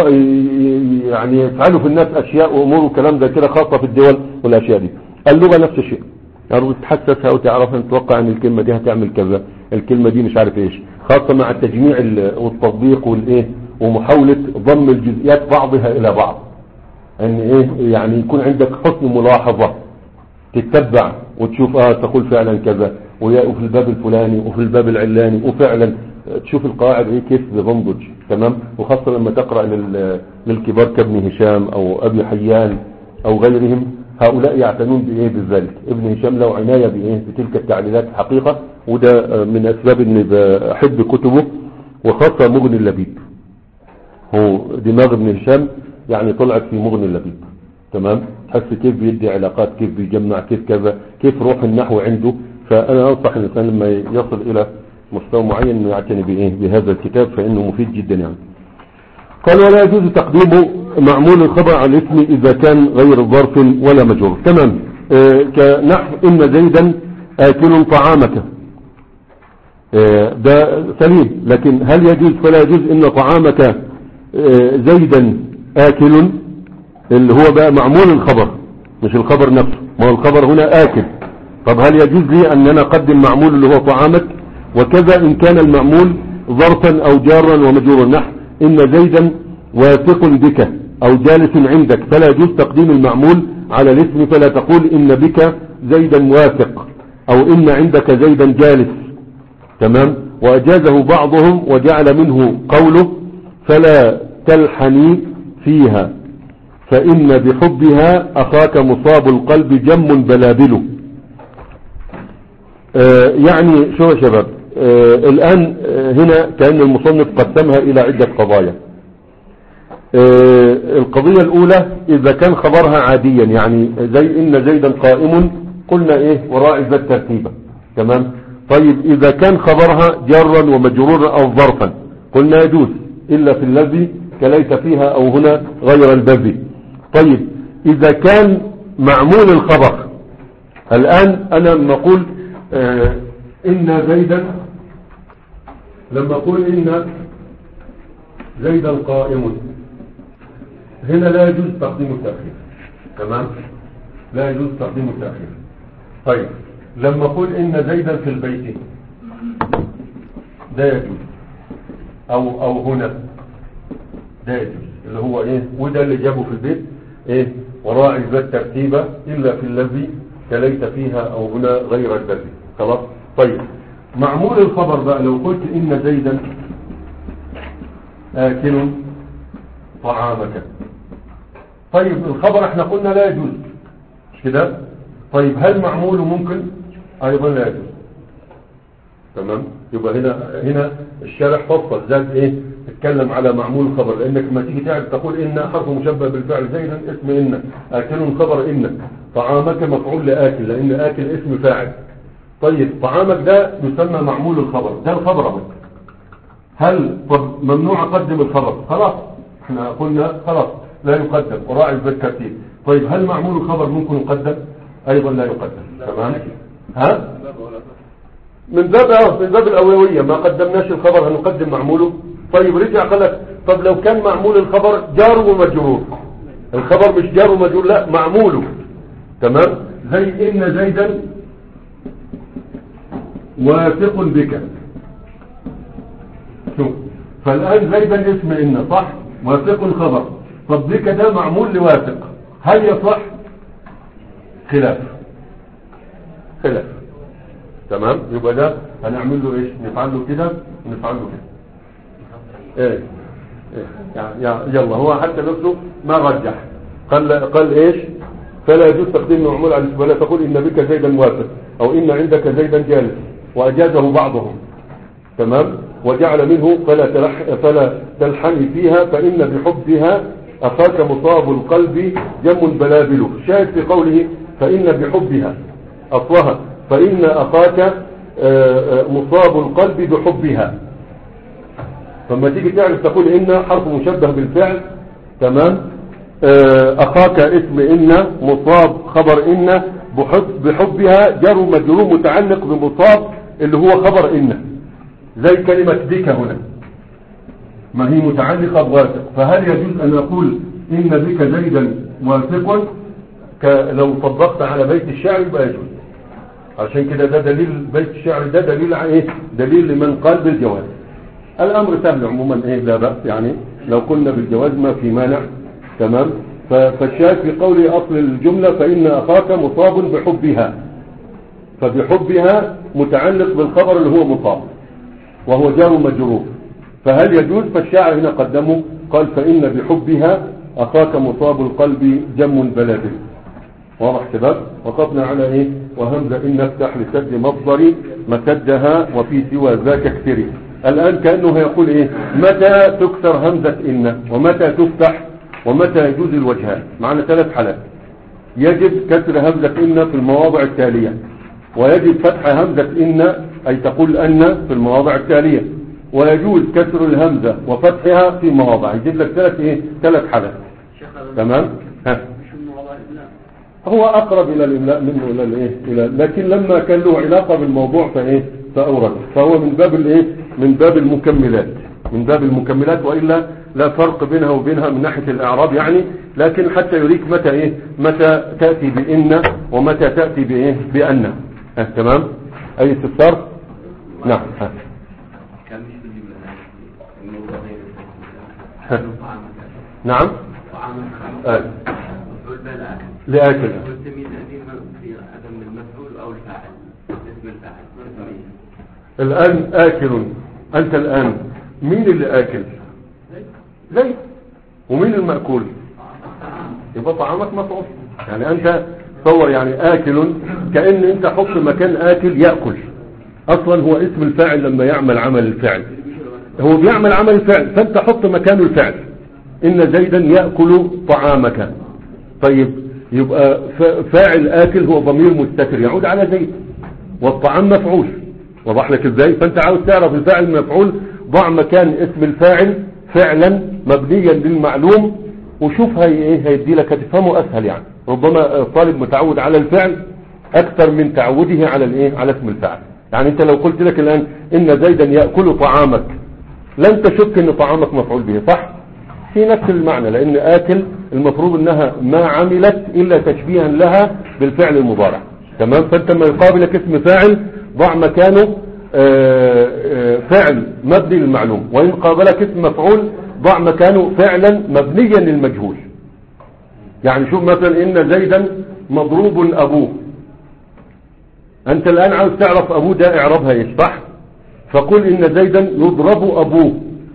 يعني يفعلوا في الناس اشياء وامور وكلام ده كده خاصة في الدول والاشياء دي. اللغة نفس الشيء يعني تحسسها وتعرفها تتوقع ان الكلمة دي هتعمل كذا الكلمة دي مش عارف ايش خاصة مع التجميع والتطبيق والايه ومحاولة ضم الجزئيات بعضها الى بعض ان ايه يعني يكون عندك حسن ملاحظة تتبع وتشوف اه تقول فعلا كذا وفي الباب الفلاني وفي الباب العلاني وفعلا تشوف القواعد ايه كيف بتنضج تمام. وخاصة لما تقرأ للكبار كابن هشام او ابي حيان او غيرهم هؤلاء يعتنون بايه بذلك. ابن هشام له عناية بايه بتلك التعليلات الحقيقة وده من اسباب اني بحب كتبه وخاصة مغني اللبيب. هو دماغ ابن هشام يعني طلعت في مغني اللبيب تمام. تحس كيف بيدي علاقات كيف بيجمع كيف كذا كيف روح النحو عنده. فانا انصح الانسان لما يصل الى مستوى معين انه يعتني بايه بهذا الكتاب فانه مفيد جدا يعني. قال ولا يجوز تقديم معمول الخبر على الاسم اذا كان غير ظرف ولا مجرور تمام. آه كنحو ان زيدا اكل طعامك آه ده سليم لكن هل يجوز فلا يجوز ان طعامك آه زيدا اكل اللي هو بقى معمول الخبر مش الخبر نفسه ما هو الخبر هنا آكل. طب هل يجوز لي ان انا اقدم معمول اللي هو طعامك وكذا ان كان المعمول ظرفا او جارا ومجرورا نحو ان زيدا واثق بك او جالس عندك فلا يجوز تقديم المعمول على الاسم فلا تقول ان بك زيدا واثق او ان عندك زيدا جالس تمام. واجازه بعضهم وجعل منه قوله فلا تلحني فيها فإن بحبها أخاك مصاب القلب جم بلابله. آه يعني شو يا شباب آه الآن آه هنا كأن المصنف قسمها إلى عدة قضايا. آه القضية الأولى إذا كان خبرها عاديا يعني زي إن زيدا قائم قلنا إيه وراء ذا الترتيبة تمام. طيب إذا كان خبرها جرا ومجرورا أو ظرفا قلنا يجوز إلا في الذي كليت فيها أو هنا غير البذي. طيب إذا كان معمول الخبر الآن أنا لما أقول آه إن زيدا لما أقول إن زيدا قائم هنا لا يجوز تقديم التأخير تمام لا يجوز تقديم التأخير. طيب لما أقول إن زيدا في البيت ده يجوز أو, أو هنا ده يجوز اللي هو إيه وده اللي جابه في البيت ايه وراعي ذا الترتيبة الا في الذي تليت فيها او هنا غير الذي خلاص. طيب معمول الخبر بقى لو قلت ان زيدا آكل طعامك طيب الخبر احنا قلنا لا يجوز مش كده. طيب هل معموله ممكن ايضا لا يجوز تمام. يبقى هنا هنا الشارح فصل ذات ايه تتكلم على معمول الخبر لانك ما تيجي تعرف تقول ان حرف مشبه بالفعل زيدا اسم ان اكل خبر ان طعامك مفعول لاكل لان اكل اسم فاعل. طيب طعامك ده يسمى معمول الخبر ده الخبر اهو. هل طب ممنوع اقدم الخبر خلاص احنا قلنا خلاص لا يقدم وراعي الترتيب. طيب هل معمول الخبر ممكن يقدم ايضا لا يقدم تمام. ها من باب اه من باب الاولويه ما قدمناش الخبر هنقدم معموله. طيب رجع قال لك طب لو كان معمول الخبر جار ومجرور الخبر مش جار ومجرور لا معموله تمام زي ان زيدا واثق بك شوف فالان زيدا اسم ان صح واثق خبر طب بك ده معمول لواثق هل يصح خلاف خلاف تمام. يبقى ده هنعمل له ايش نفعل له كده ونفعل له كده ايه ايه يلا هو حتى نفسه ما رجح قال قال ايش فلا يجوز تقديم معمول على الاسم ولا تقول ان بك زيدا واثق او ان عندك زيدا جالس واجازه بعضهم تمام. وجعل منه فلا تلح فلا تلحني فيها فان بحبها أخاك مصاب القلب جم بلابله. الشاهد في قوله فإن بحبها أصلها فإن أخاك مصاب القلب بحبها. فلما تيجي تعرف تقول إن حرف مشبه بالفعل، تمام. أخاك اسم إن، مصاب خبر إن، بحب بحبها جر مجرور متعلق بمصاب اللي هو خبر إن، زي كلمة بك هنا ما هي متعلقة بواثق. فهل يجوز أن أقول إن بك زيدا واثق لو طبقت على بيت الشعر؟ يبقى يجوز. عشان كده ده دليل بيت الشعر، ده دليل على إيه؟ دليل لمن قال بالجواز. الأمر سهل عموما، إيه لا بأس يعني لو قلنا بالجواز ما في مانع، تمام. فالشاهد في قول أصل الجملة فإن أخاك مصاب بحبها، فبحبها متعلق بالخبر اللي هو مصاب وهو جار مجرور. فهل يجوز؟ فالشاعر هنا قدمه قال فإن بحبها أخاك مصاب القلب جم بلابل. واضح شباب؟ وقفنا على إيه؟ وهمزة إن افتح لسد مصدر مسدها وفي سوى ذاك اكثري. الآن كأنه يقول إيه؟ متى تكسر همزة إن، ومتى تفتح، ومتى يجوز الوجهان. معنا ثلاث حالات: يجب كسر همزة إن في المواضع التالية، ويجب فتح همزة إن أي تقول أن في المواضع التالية، ويجوز كسر الهمزة وفتحها في مواضع. يجيب لك ثلاث إيه؟ ثلاث حالات. تمام. ها. هو أقرب إلى الإملاء منه إلى الإيه؟ إلى لكن لما كان له علاقة بالموضوع فإيه؟ فأورد. فهو من باب الإيه؟ من باب المكملات، من باب المكملات، وإلا لا فرق بينها وبينها من ناحية الإعراب يعني، لكن حتى يريك متى إيه؟ متى تأتي بإن ومتى تأتي بإيه؟ بأن. ها. تمام. أي استفسار؟ نعم. ها. نعم. آه. لآكل. الآن آكل، أنت الآن مين اللي آكل؟ زي. ومين المأكول؟ يبقى طعامك مفعول. يعني أنت تصور يعني آكل كأن أنت حط مكان آكل يأكل. أصلا هو اسم الفاعل لما يعمل عمل الفعل، هو بيعمل عمل الفعل، فأنت حط مكانه الفعل. إن زيدا يأكل طعامك. طيب يبقى فاعل آكل هو ضمير مستتر يعود على زيد، والطعام مفعول. وضح لك ازاي؟ فانت عاوز تعرف الفاعل مفعول، ضع مكان اسم الفاعل فعلا مبنيا للمعلوم، وشوف هي ايه هيدي لك، هتفهمه اسهل. يعني ربما الطالب متعود على الفعل اكثر من تعوده على الايه؟ على اسم الفاعل. يعني انت لو قلت لك الان ان زيدا يأكل طعامك، لن تشك ان طعامك مفعول به، صح؟ في نفس المعنى، لان آكل المفروض انها ما عملت الا تشبيها لها بالفعل المضارع. تمام. فانت لما يقابلك اسم فاعل ضع مكانه فعل مبني للمعلوم، وإن قابلك اسم مفعول ضع مكانه فعلا مبنيا للمجهول. يعني شوف مثلا إن زيدا مضروب أبوه، أنت الآن عاوز تعرف أبوه ده إعرابها إيش، صح؟ فقل إن زيدا يضرب أبوه،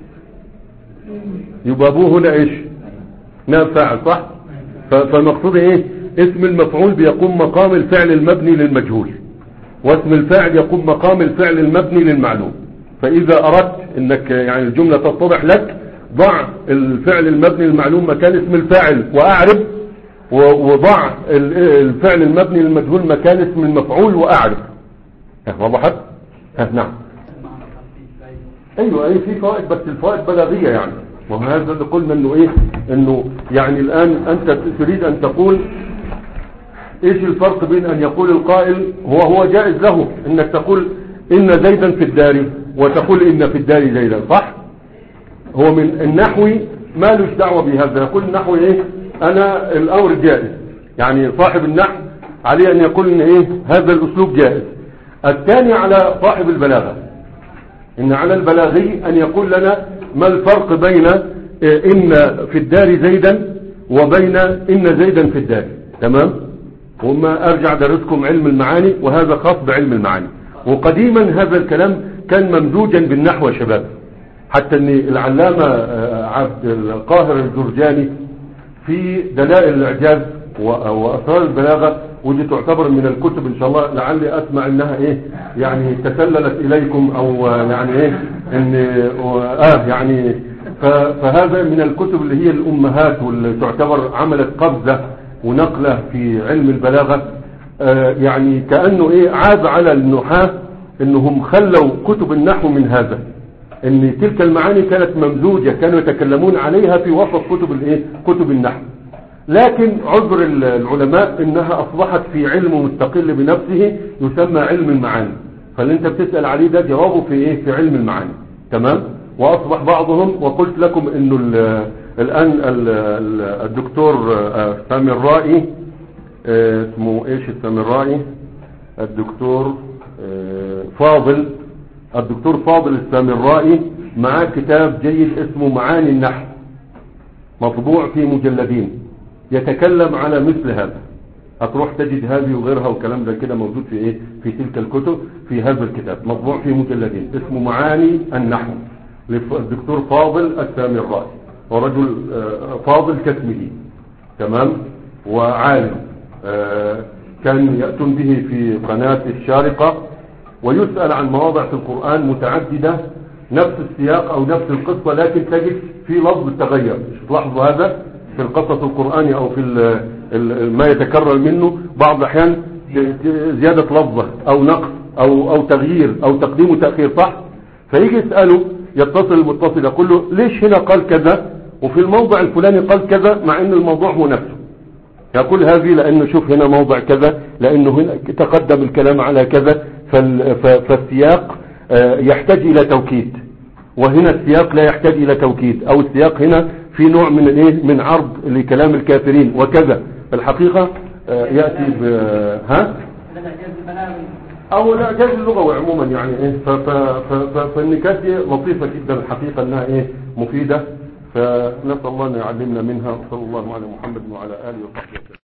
يبقى أبوه هنا إيش؟ نعم فاعل، صح؟ فالمقصود إيه؟ اسم المفعول بيقوم مقام الفعل المبني للمجهول، واسم الفاعل يقوم مقام الفعل المبني للمعلوم. فإذا أردت انك يعني الجملة تتضح لك، ضع الفعل المبني للمعلوم مكان اسم الفاعل وأعرب، وضع الفعل المبني للمجهول مكان اسم المفعول وأعرب. وضحت؟ نعم. ايوه اي في فوائد، بس الفوائد بلاغية يعني. وهذا اللي قلنا انه ايه، انه يعني الان انت تريد ان تقول ايش الفرق بين ان يقول القائل هو هو جائز له انك تقول ان زيدا في الدار وتقول ان في الدار زيدا، صح؟ هو من النحوي ما لوش دعوه بهذا، يقول النحوي ايه، انا الامر جائز. يعني صاحب النحو عليه ان يقول ان ايه هذا الاسلوب جائز. الثاني على صاحب البلاغه، ان على البلاغي ان يقول لنا ما الفرق بين ان في الدار زيدا وبين ان زيدا في الدار. تمام؟ وما ارجع درسكم علم المعاني، وهذا خاص بعلم المعاني. وقديما هذا الكلام كان ممزوجا بالنحو يا شباب، حتى ان العلامة عبد القاهر الجرجاني في دلائل الاعجاز واسرار البلاغة، ودي تعتبر من الكتب ان شاء الله لعلي اسمع انها ايه يعني تسللت اليكم، او يعني ايه ان اه يعني فهذا من الكتب اللي هي الأمهات واللي تعتبر عملت قفزة ونقلة في علم البلاغة. آه يعني كأنه ايه عاد على النحاة انهم خلوا كتب النحو من هذا، ان تلك المعاني كانت ممزوجة، كانوا يتكلمون عليها في وسط كتب الايه كتب النحو. لكن عذر العلماء انها اصبحت في علم مستقل بنفسه يسمى علم المعاني، فاللي انت بتسأل عليه ده جوابه في ايه في علم المعاني. تمام. واصبح بعضهم، وقلت لكم انه الان الدكتور السامرائي اسمه ايش السامرائي الدكتور فاضل الدكتور فاضل السامرائي معاه كتاب جيد اسمه معاني النحو، مطبوع في مجلدين، يتكلم على مثل هذا. هتروح تجد هذه وغيرها وكلام زي كده موجود في ايه في تلك الكتب، في هذا الكتاب مطبوع في مجلدين اسمه معاني النحو للدكتور فاضل السامرائي، ورجل فاضل كاسمه. تمام. وعالم كان يأتون به في قناة الشارقة، ويسأل عن مواضع في القرآن متعددة نفس السياق او نفس القصة، لكن تجد في لفظ التغير. مش تلاحظوا هذا في القصص القرآني او في ال ال ما يتكرر منه بعض الاحيان زيادة لفظة او نقص او او تغيير او تقديم وتأخير، صح؟ فيجي يسأله يتصل المتصل يقول له ليش هنا قال كذا وفي الموضع الفلاني قال كذا مع ان الموضوع هو نفسه؟ يقول هذه لانه شوف هنا موضع كذا، لانه هنا تقدم الكلام على كذا، فالسياق يحتاج الى توكيد، وهنا السياق لا يحتاج الى توكيد، او السياق هنا في نوع من الايه من عرض لكلام الكافرين وكذا. الحقيقة يأتي ب ها او الاعجاز اللغوي عموما يعني ايه. فالنكات دي لطيفة جدا الحقيقة انها ايه مفيدة، فنسأل الله ان يعلمنا منها. وصلى الله على محمد وعلى اله وصحبه وسلم.